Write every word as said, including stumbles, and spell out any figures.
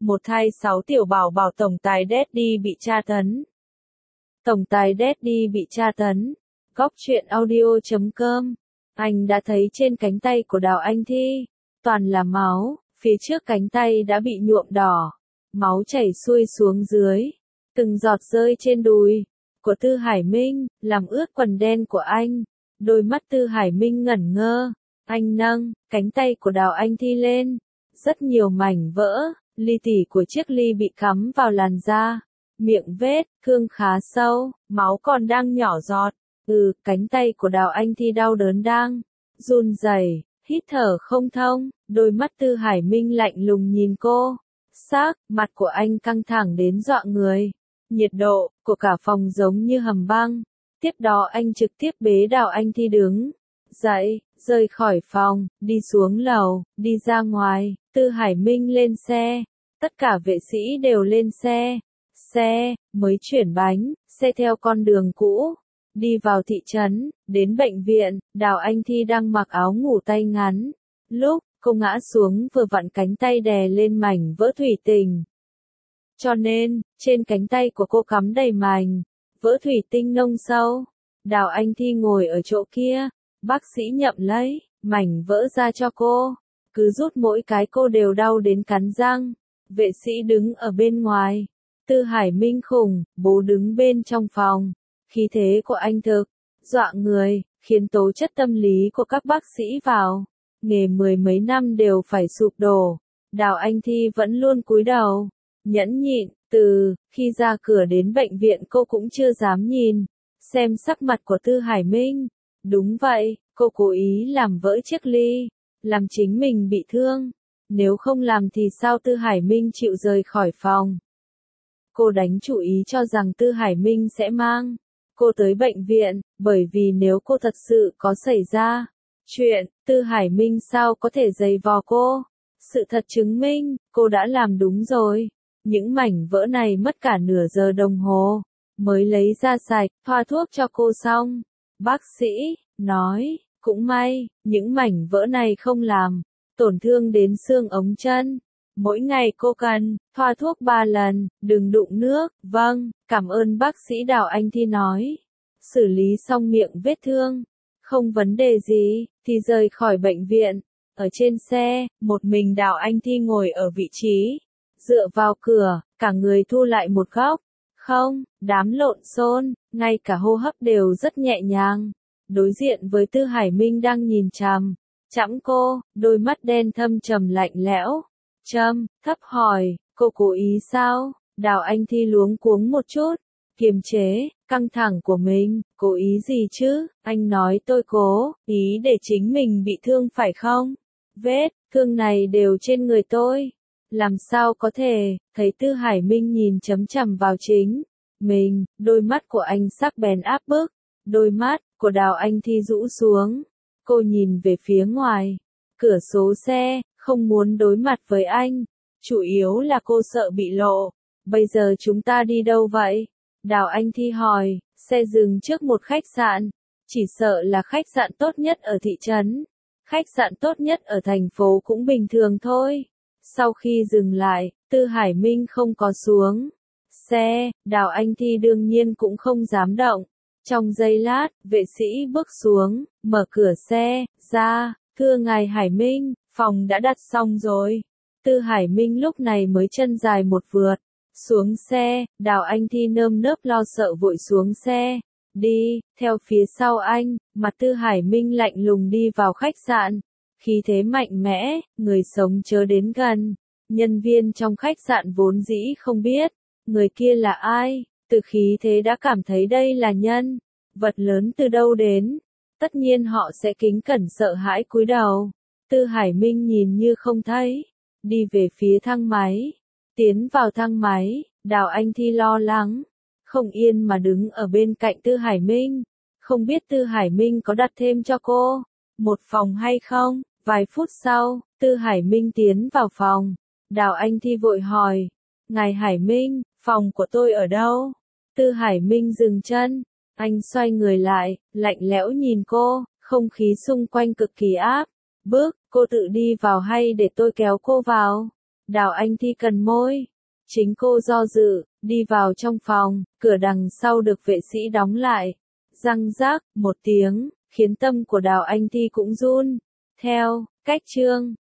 một thai sáu tiểu bảo bảo tổng tài Daddy bị tra tấn. Tổng tài Daddy bị tra tấn. Góc truyện audio chấm com. Anh đã thấy trên cánh tay của Đào Anh Thi, toàn là máu, phía trước cánh tay đã bị nhuộm đỏ, máu chảy xuôi xuống dưới, từng giọt rơi trên đùi của Tư Hải Minh, làm ướt quần đen của anh. Đôi mắt Tư Hải Minh ngẩn ngơ, anh nâng cánh tay của Đào Anh Thi lên, rất nhiều mảnh vỡ, li tỉ của chiếc ly bị cắm vào làn da, miệng vết thương khá sâu, máu còn đang nhỏ giọt. Ừ, cánh tay của Đào Anh Thi đau đớn đang run rẩy, hít thở không thông, đôi mắt Tư Hải Minh lạnh lùng nhìn cô. Sắc mặt của anh căng thẳng đến dọa người, nhiệt độ của cả phòng giống như hầm băng. Tiếp đó anh trực tiếp bế Đào Anh Thi đứng dậy, rời khỏi phòng, đi xuống lầu, đi ra ngoài. Tư Hải Minh lên xe, tất cả vệ sĩ đều lên xe. Xe mới chuyển bánh, xe theo con đường cũ, đi vào thị trấn, đến bệnh viện. Đào Anh Thi đang mặc áo ngủ tay ngắn, lúc cô ngã xuống vừa vặn cánh tay đè lên mảnh vỡ thủy tinh. Cho nên, trên cánh tay của cô cắm đầy mảnh vỡ thủy tinh nông sâu. Đào Anh Thi ngồi ở chỗ kia, bác sĩ nhậm lấy mảnh vỡ ra cho cô, cứ rút mỗi cái cô đều đau đến cắn răng. Vệ sĩ đứng ở bên ngoài. Tư Hải Minh khủng bố đứng bên trong phòng, khí thế của anh thực dọa người, khiến tố chất tâm lý của các bác sĩ vào nghề mười mấy năm đều phải sụp đổ. Đào Anh Thi vẫn luôn cúi đầu, nhẫn nhịn, từ khi ra cửa đến bệnh viện cô cũng chưa dám nhìn xem sắc mặt của Tư Hải Minh. Đúng vậy, cô cố ý làm vỡ chiếc ly, làm chính mình bị thương. Nếu không làm thì sao Tư Hải Minh chịu rời khỏi phòng? Cô đánh chủ ý cho rằng Tư Hải Minh sẽ mang cô tới bệnh viện, bởi vì nếu cô thật sự có xảy ra chuyện, Tư Hải Minh sao có thể giày vò cô? Sự thật chứng minh, cô đã làm đúng rồi. Những mảnh vỡ này mất cả nửa giờ đồng hồ mới lấy ra sạch, thoa thuốc cho cô xong. Bác sĩ nói, cũng may, những mảnh vỡ này không làm tổn thương đến xương ống chân. Mỗi ngày cô cần thoa thuốc ba lần, đừng đụng nước. Vâng, cảm ơn bác sĩ. Đào Anh Thi nói. Xử lý xong miệng vết thương, không vấn đề gì, thì rời khỏi bệnh viện. Ở trên xe, một mình Đào Anh Thi ngồi ở vị trí dựa vào cửa, cả người thu lại một góc. Không, đám lộn xôn, ngay cả hô hấp đều rất nhẹ nhàng. Đối diện với Tư Hải Minh đang nhìn chằm chằm cô, đôi mắt đen thâm trầm lạnh lẽo. Trầm thấp hỏi, cô cố ý sao? Đào Anh Thi luống cuống một chút, kiềm chế căng thẳng của mình. Cố ý gì chứ? Anh nói tôi cố ý để chính mình bị thương phải không? Vết thương này đều trên người tôi. Làm sao có thể? Thấy Tư Hải Minh nhìn chấm chằm vào chính mình, đôi mắt của anh sắc bén áp bức. Đôi mắt của Đào Anh Thi rũ xuống. Cô nhìn về phía ngoài cửa sổ xe, không muốn đối mặt với anh. Chủ yếu là cô sợ bị lộ. Bây giờ chúng ta đi đâu vậy? Đào Anh Thi hỏi. Xe dừng trước một khách sạn. Chỉ sợ là khách sạn tốt nhất ở thị trấn. Khách sạn tốt nhất ở thành phố cũng bình thường thôi. Sau khi dừng lại, Tư Hải Minh không có xuống xe. Đào Anh Thi đương nhiên cũng không dám động. Trong giây lát, vệ sĩ bước xuống, mở cửa xe ra. Thưa ngài Hải Minh, phòng đã đặt xong rồi. Tư Hải Minh lúc này mới chân dài một vượt xuống xe. Đào Anh Thi nơm nớp lo sợ vội xuống xe, đi theo phía sau anh. Mặt Tư Hải Minh lạnh lùng đi vào khách sạn, khí thế mạnh mẽ, người sống chớ đến gần. Nhân viên trong khách sạn vốn dĩ không biết người kia là ai, từ khí thế đã cảm thấy đây là nhân vật lớn từ đâu đến. Tất nhiên họ sẽ kính cẩn sợ hãi cúi đầu. Tư Hải Minh nhìn như không thấy, đi về phía thang máy. Tiến vào thang máy, Đào Anh Thi lo lắng, không yên mà đứng ở bên cạnh Tư Hải Minh. Không biết Tư Hải Minh có đặt thêm cho cô một phòng hay không? Vài phút sau, Tư Hải Minh tiến vào phòng. Đào Anh Thi vội hỏi, ngài Hải Minh, phòng của tôi ở đâu? Tư Hải Minh dừng chân. Anh xoay người lại, lạnh lẽo nhìn cô, không khí xung quanh cực kỳ áp bức. Cô tự đi vào hay để tôi kéo cô vào? Đào Anh Thi cần môi. Chính cô do dự, đi vào trong phòng, cửa đằng sau được vệ sĩ đóng lại. Răng rác, một tiếng, khiến tâm của Đào Anh Thi cũng run. Theo, cách chương.